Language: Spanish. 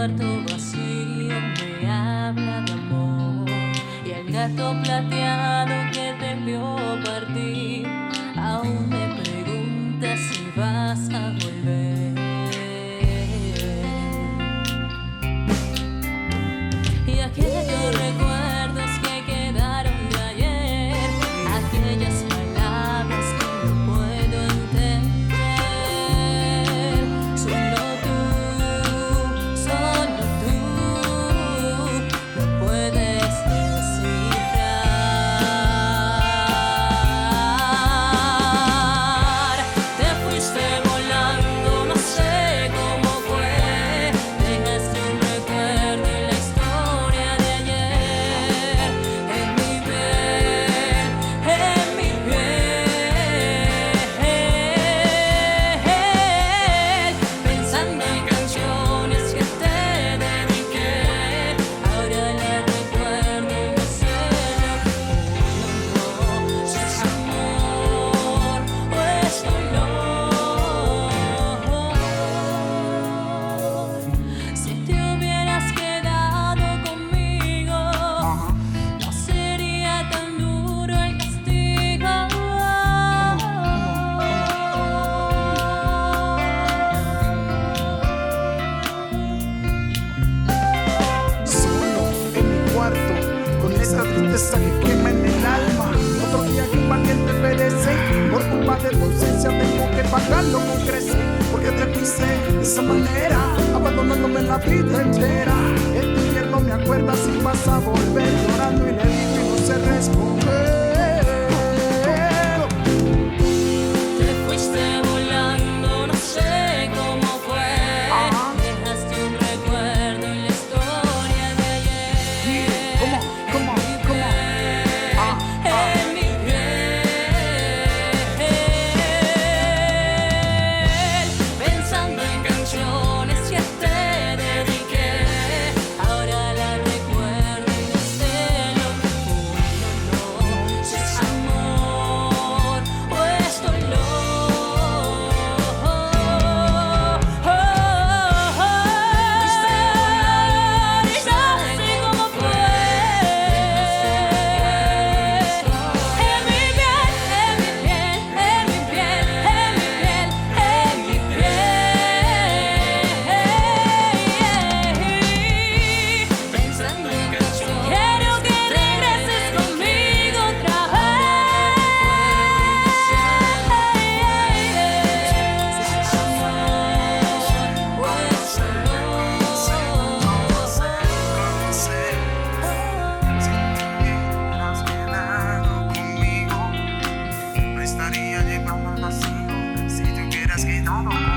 cuarto vacío me habla de amor, y el gato plateado que te vio partir aún me pregunta si vas a volver. Y aquellos recuerdos que quedaron de ayer, aquellas palabras que no puedo entender, solo tú me puedes descifrar. Te fuiste volando, no sé cómo fue, dejaste un recuerdo en la historia de ayer, en mi piel, pensando en canciones que te dediqué. Ahora la recuerdo en mi cielo. No, si es amor o es dolor. Si te hubieras quedado conmigo, no sería tan duro el castigo. Solo en mi cuarto, con esa tristeza que quema en el alma. Otro día que un valiente perece, por culpa de tu ausencia tengo que pagarlo con creces. Porque te fuiste de esa manera, abandonándome la vida entera. Este invierno me acuerda si vas a volver, llorando y le digo y no sé responder. Te fuiste volando, no sé cómo fue, dejaste un recuerdo en la historia de ayer. ¿Cómo? En mi piel, pensando en canciones que te dediqué. Ahora la recuerdo y no sé lo que fue. No, si es amor o es dolor. Y ya sé cómo fue. En mi piel, pensando en canciones. Quiero que regreses conmigo otra vez. Si hubieras quedado conmigo, no estaría llevando al vacío. Si te hubieras quedado conmigo.